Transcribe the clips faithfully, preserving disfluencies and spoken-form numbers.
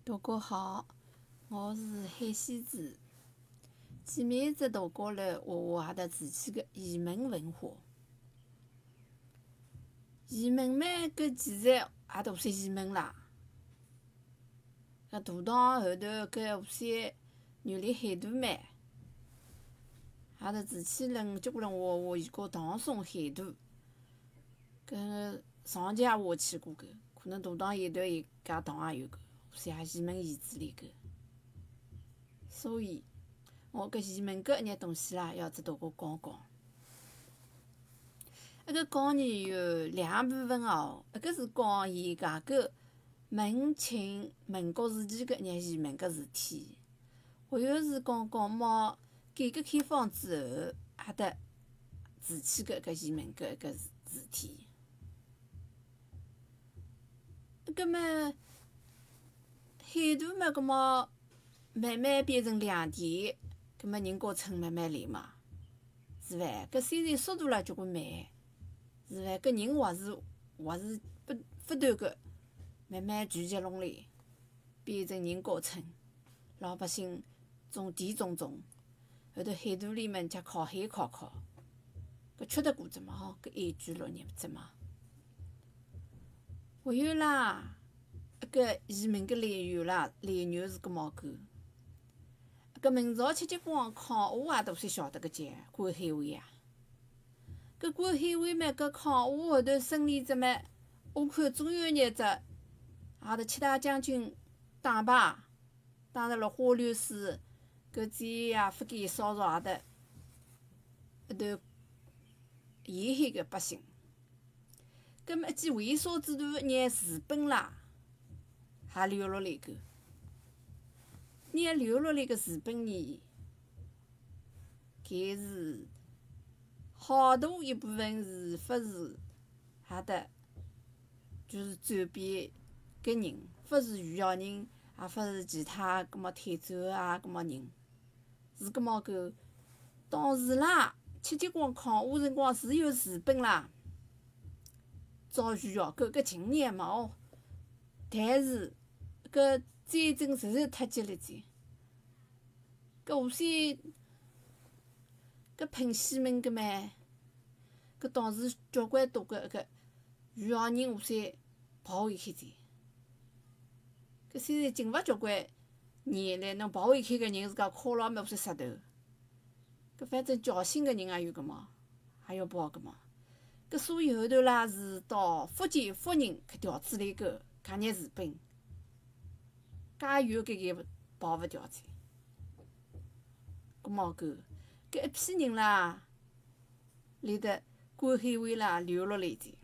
大家好，我是海西子。前面一只大家了画画阿搭提起个移民文化。移民嘛，搿其实也大算移民啦。搿大唐后头搿河山原来海图嘛，阿搭提起论交关人画画，伊讲唐宋海图。搿上期也画起过搿，可能大唐有段伊家唐也有搿，河山也移民遗址里搿。所以，我搿移民搿一眼东西啦，要只大家讲讲。一个讲呢有两部分哦，一个是讲伊家搿明清民国时期搿一眼移民搿事体，还有是讲讲毛改革开放之后阿搭提起搿搿移民搿搿事体。葛末海图嘛，葛末慢慢变成两地，葛末人高乘慢慢来嘛，是伐？搿虽然速度啦交关慢，是伐？搿人还是还是不不断个慢慢聚集拢来，变成人高乘，老百姓种田种种，后头海图里面加靠海靠靠，搿缺德过只嘛吼，搿安居乐业只嘛。还有啦，搿移民搿来源啦，来源是搿毛个。搿明朝戚继光抗华也都算晓得搿节关海会啊。搿关海会嘛，搿抗华后头胜利者嘛，我看总有一只阿头七大将军打败，打入了花柳水，搿再也勿敢骚扰阿搭一头沿海个百姓。葛末一记为所之徒一眼字本啦，也留落来个。拿留落来个字本呢，搿是好大一部分是勿是阿搭就是转变搿人，勿是余姚人，也勿是其他搿么泰州啊搿么人，是搿么个当时啦，戚继光抗华辰光是有字本啦，造余姚搿搿近年嘛哦，但是搿战争实在太激烈些，搿河山搿喷西门搿嘛，搿导致交关多个搿余姚人河山跑回开者。搿虽然进勿交关年来，侬跑回开个人自家敲牢门河山杀头。搿反正侥幸个人也有搿么，也要跑搿么。搿所以后头啦是到福建福人去调处理搿加热字本，介远搿眼跑勿掉噻。搿么搿搿一批人啦，来得关海会啦留落来者。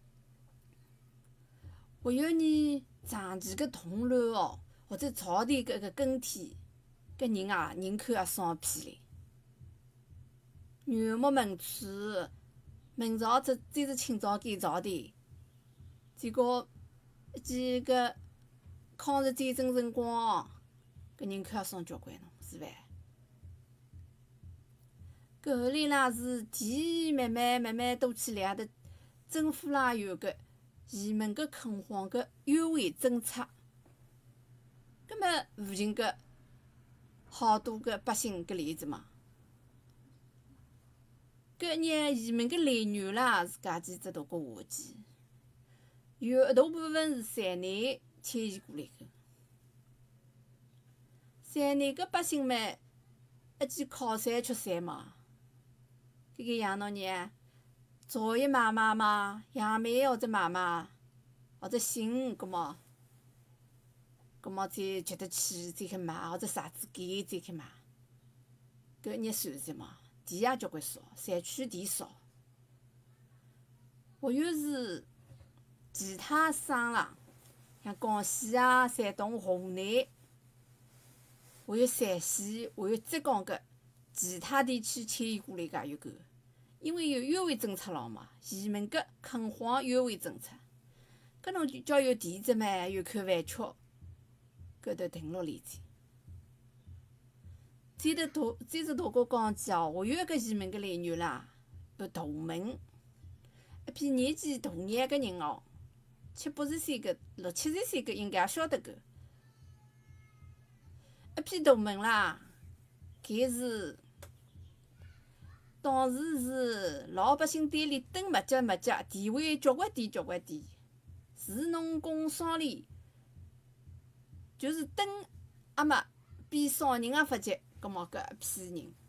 还有呢，长期搿动乱哦，或者朝廷搿个更替，搿人啊人口也少批来。元末明初，明朝再再是清朝改朝廷，结果一记搿抗日战争辰光，搿人口也少交关喏，是伐？搿后来啦是田慢慢慢慢多起来，阿搭政府啦有搿移民搿垦荒搿优惠政策，葛末附近搿好多搿百姓搿来着嘛。搿眼移民搿来源啦是介几只大家划记，有一大部分是山内迁移过来个。山内搿百姓嘛，一记靠山吃山嘛，搿个养喏呢，早一买卖嘛，养马或者买卖，或者寻鱼，葛末，葛末再接得起再去卖，或者啥子改再去卖，搿一眼算着嘛。田也交关少，山区田少。还有是其他省啦，像广西啊、山东、湖南，还有陕西，还有浙江搿其他地区迁移过来个也有搿，因为有优惠政策咯嘛，移民搿垦荒优惠政策，搿侬就叫有田只嘛，有口饭吃，搿头停落来去。再得大，再是大家讲起哦，还有一个移民搿来源啦，有大门，一批年纪大眼个人哦，七八十岁搿六七十岁搿应该也晓得搿， 批大门啦，搿是当时是老百姓堆里蹲没脚没脚，地位交关低交关低，士农工商里就是蹲阿末比少人也发觉，葛末搿一批人，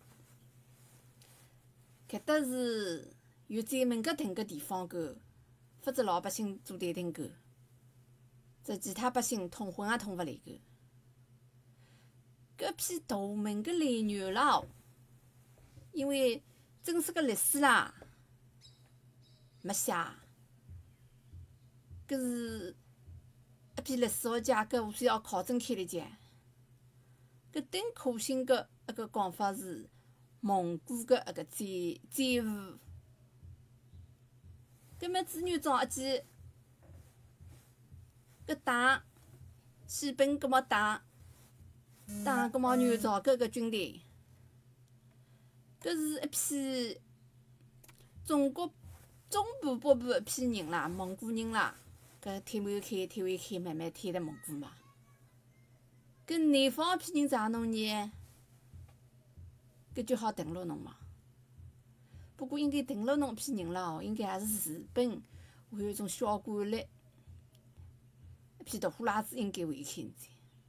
搿搭是有专门个停个地方够，否则老百姓做对停够，这其他百姓通混也通勿来够。搿批大门个来源啦，因为正式个历史啦没写，搿是一批历史学家搿无非要考证开来讲。搿更可信个一个讲法是蒙古个一个载载物。搿么朱元璋一记搿打西本，搿么打打搿么元朝搿个军队，搿是一批中国中部北部一批人啦，蒙古人啦，搿退回开退回开，慢慢退了蒙古嘛。搿南方一批人咋弄呢？搿就好登陆侬嘛。不过应该登陆侬一批人啦哦，应该也是日本，还有一种小官吏，一批大货拉子应该回开噻。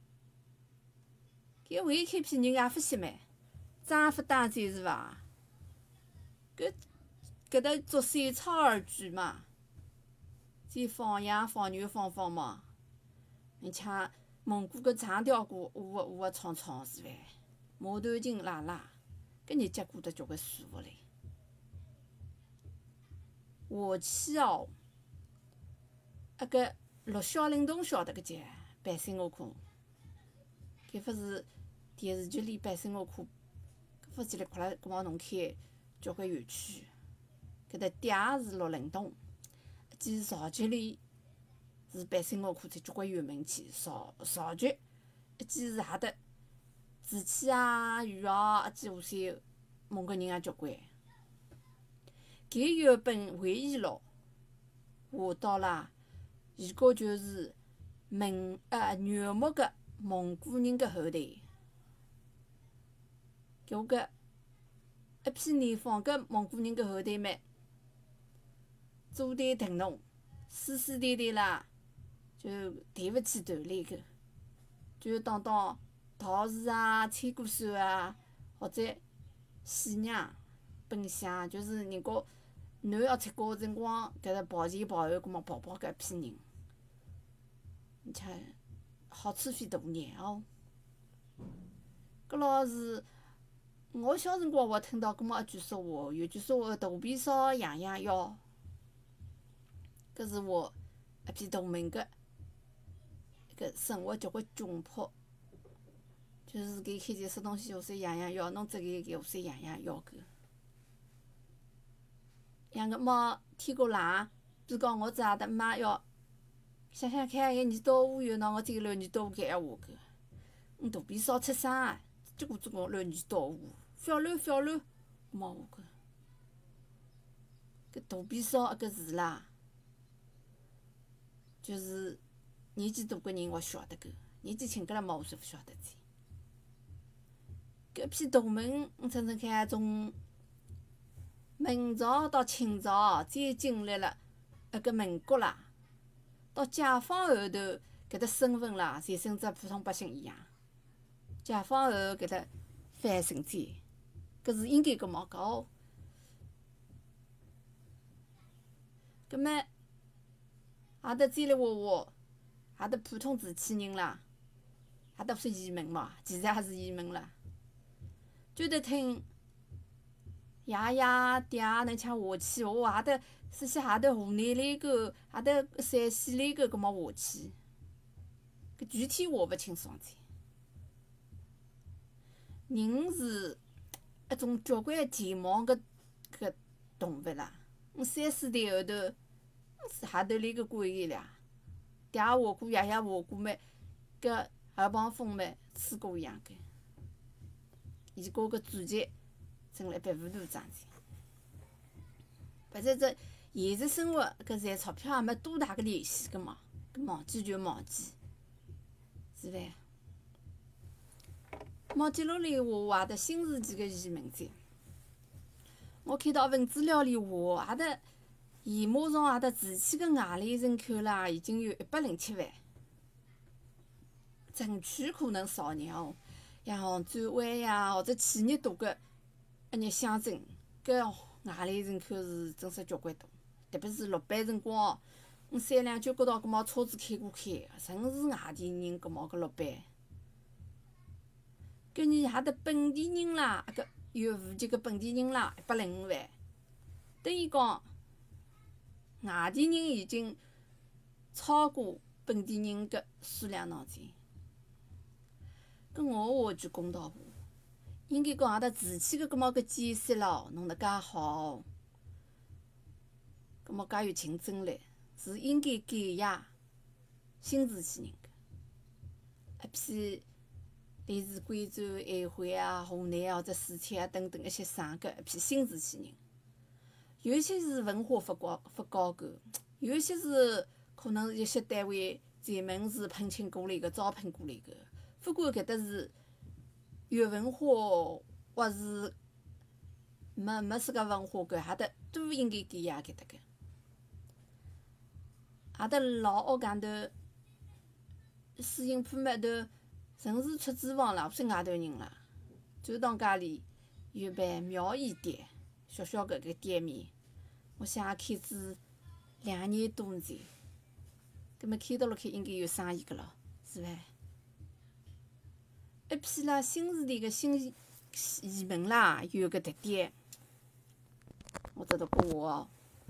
搿回开批人也勿惜唛，咋勿打战是伐？搿搿搭做三操而居嘛，再放羊放牛放放嘛，而且蒙古搿长条歌舞个舞个唱唱是伐？马头琴拉拉，搿日脚过得交关舒服唻。下去哦，那个陆小龄童晓得个节，百岁卧库，搿勿是电视剧里百岁卧库，搿勿叽里呱啦搿么弄开交关园区。搿搭爹是陆龄童，一记潮剧里是百岁卧库在交关有名气，潮潮剧，一记是哈搭瓷器啊、玉哦，一记无锡蒙古人也交关。搿有一本回忆录，画到啦，伊高就是明呃原木个蒙古人个后代。搿个一批南方个蒙古人个后代们，组队腾农，世世代代啦，就抬勿起头来个，就当当道士啊、吹鼓手啊，或者戏娘、本乡，就是人家男要出嫁个辰光，搿个跑前跑后，搿么跑跑搿一批人，而且好处费大眼哦。搿老是我小辰光我听到搿么一句说话，有句说话大皮烧样样要，搿是我一批大门个一个生活交关窘迫，就是搿开前吃东西，下水样样要，侬只搿搿下水样样要搿。像搿么天过冷，比如讲我只阿搭妈要想想看，搿年到河有喏，我再留年到河搿闲话搿，侬大皮烧吃啥？结果总共留年到河，小乱小乱，么我搿搿大皮烧搿字啦，就是年纪大个人我晓得搿，年纪轻个了么我是勿晓得子。搿批大门，侬称称看，从明朝到清朝，再经历了一个民国啦，到解放后头，搿搭身份啦，侪跟只普通百姓一样。解放后搿搭翻身子，搿是应该搿么搞。搿么阿搭再来话话，阿搭普通住起人啦，阿搭勿是移民嘛，其实也是移民啦，就得听。爷爷爹能抢下去，我阿搭是些阿搭河南来个，阿搭陕西来个，搿么下去，搿具体话勿清爽噻。人是一种交关健忘个搿动物啦。侬三四代后头，哈头来个关系啦，爹下过爷爷下过么，搿耳旁风么，吹过一样个，伊个搿祖籍。成了一般糊涂账子，反正这现实生活搿赚钞票也没多大个联系个嘛，搿忘记就忘记，是伐？ 么接下来画画的新时期个移民者，我看到份资料里画，阿的现马场阿的住起个外来人口啦，已经有一百零七万，城区可能少眼哦，像杭州湾呀或者企业多个一眼乡镇，搿外来人口是真是交关多，特别是落班辰光，我三两就觉到搿么车子开过开，全是外地人搿么搿落班。搿年哈的本地人啦，搿有户籍个本地人啦，一百零五万，等于讲外地人已经超过本地人个数量当中。搿我画句公道话，应该讲阿搭住起个搿么个建设咯，弄得介好，搿么介有竞争力，是应该感谢新住起人个，一批来自贵州、安徽啊、湖南啊或者四川啊等等一些省个一批新住起人。有一些是文化不高不高干，有一些是可能一些单位专门是聘请过来个、招聘过来个。不管搿搭是有文化或是没没自家文化搿哈搭都应该感谢搿搭个。哈搭老学堂头水银铺码头纯是出租房啦，不是外头人啦。周塘街里有办苗艺店，小小个个店面，我想也开至两年多前，搿么开到辣开应该有生意个咯，是伐？一批啦新时代个新移民啦，有个特点，我这头讲话哦，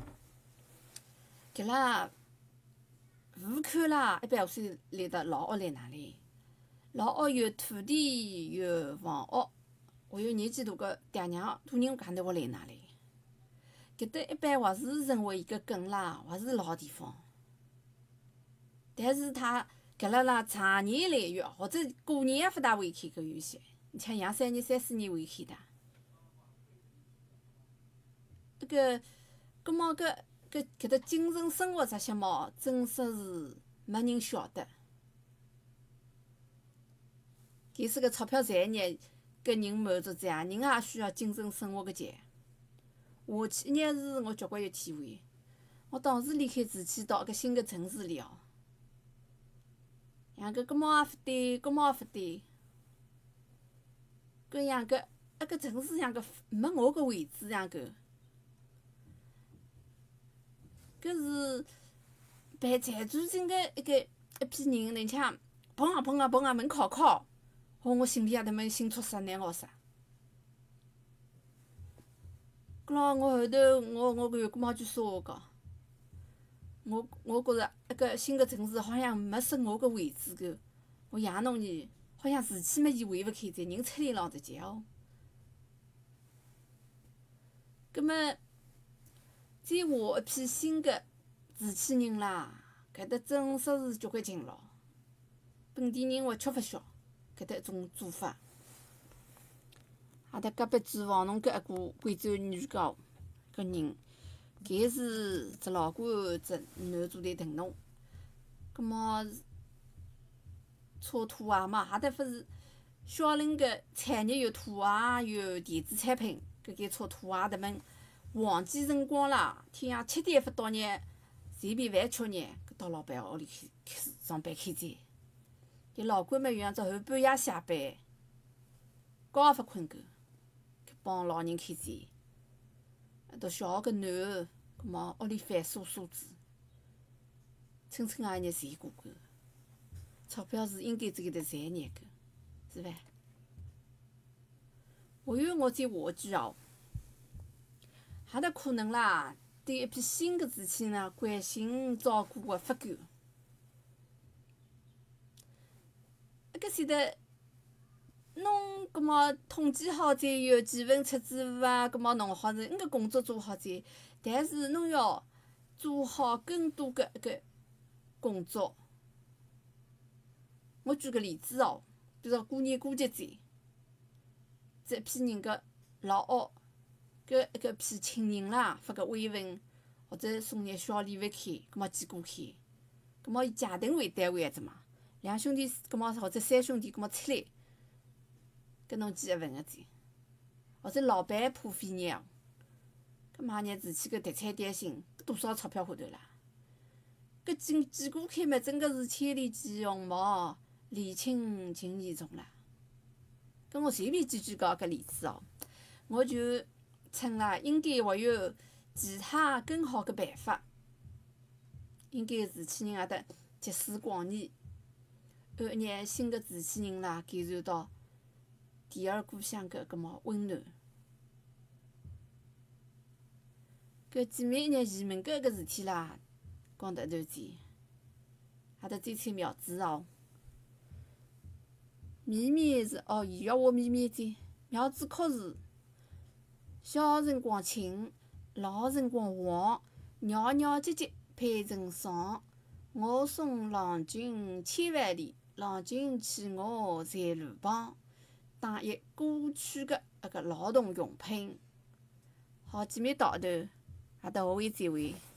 搿拉户口啦，一般是来得老学来哪里？老学有土地，有房屋，还有年纪大个爹娘、大人家头会来哪里？搿搭一般或是成为一个根啦，或是老地方，但是他。搿拉啦长年累月，或者个人也勿大会开搿游戏，你像两三年、三四年会开的。搿个，葛末搿搿搿搭精神生活这些毛，真说是没人晓得。其实搿钞票赚热，搿人满足者啊，人也需要精神生活个钱。下去一眼是我交关有体会。我当时离开住起到一个新个城市里哦。像搿搿猫也勿对，搿猫也勿对，搿样搿一个城市像搿没我搿位置像搿，搿是办暂住证个一个一批人，人家碰啊碰啊碰啊门敲敲，哦，我心里也得么心出啥难熬啥。搿咯，我后头我我有搿么句说话讲。我我觉着一个新个城市好像没适我个位置个，我爷侬呢好像住起嘛伊回勿开再，人出来浪直接哦。葛末再画一批新个住起人啦，搿搭真说是交关勤劳，本地人勿吃勿消搿搭一种做法。阿搭隔壁住房农搿一个贵州女高搿人。搿是只老倌，只男主队腾农，葛末炒土鞋嘛，哈搭勿是小人个产业有土鞋，有电子产品，搿间炒土鞋的们旺季辰光啦，天夜七点勿到日，随便饭吃日，搿到老板屋里开开始上班开展。伊老倌嘛有样子后半夜下班，觉也勿困够，帮老人开展。到小个囡儿，葛末屋里饭蔬蔬子，蹭蹭也日赚过个，钞票是应该这个得赚热个，是伐？还有我再画一句哦，哈搭可能啦，对一批新个住起呢关心照顾个勿够，搿晓得。侬搿么统计好再有几份出租户啊，搿么弄好是，应该工作做好再。但是侬要做好更多个一个工作。我举个例子哦，比如说过年过节节，这一批人个老学，搿一个批亲人啦，发个慰问，或者送眼小礼物去，搿么寄过去，搿么以家庭为单位一只嘛，两兄弟搿么或者三兄弟搿么出来。 搿侬记一份个子，或者老板破费肉，搿买日子去搿特产点心，多少钞票花头啦？搿几几顾客嘛，真个是千里寄鸿毛，礼轻情意重啦。搿我随便举举搞搿例子哦，我就称啦，应该还有其他更好个办法，应该瓷器人也得集思广益，按眼新个瓷器人啦，感受到第二故乡个搿么温暖。搿姐妹拿前门搿个事体啦，讲得一段子，也得摘采苗子哦。绵绵是哦，现要画绵绵嘴，苗子确实小辰光青，老辰光黄，绕绕结结配成双。我送郎君千万里，郎君弃我在路旁。打一过去个那个劳动用品，好姐妹到头，也得学会再会。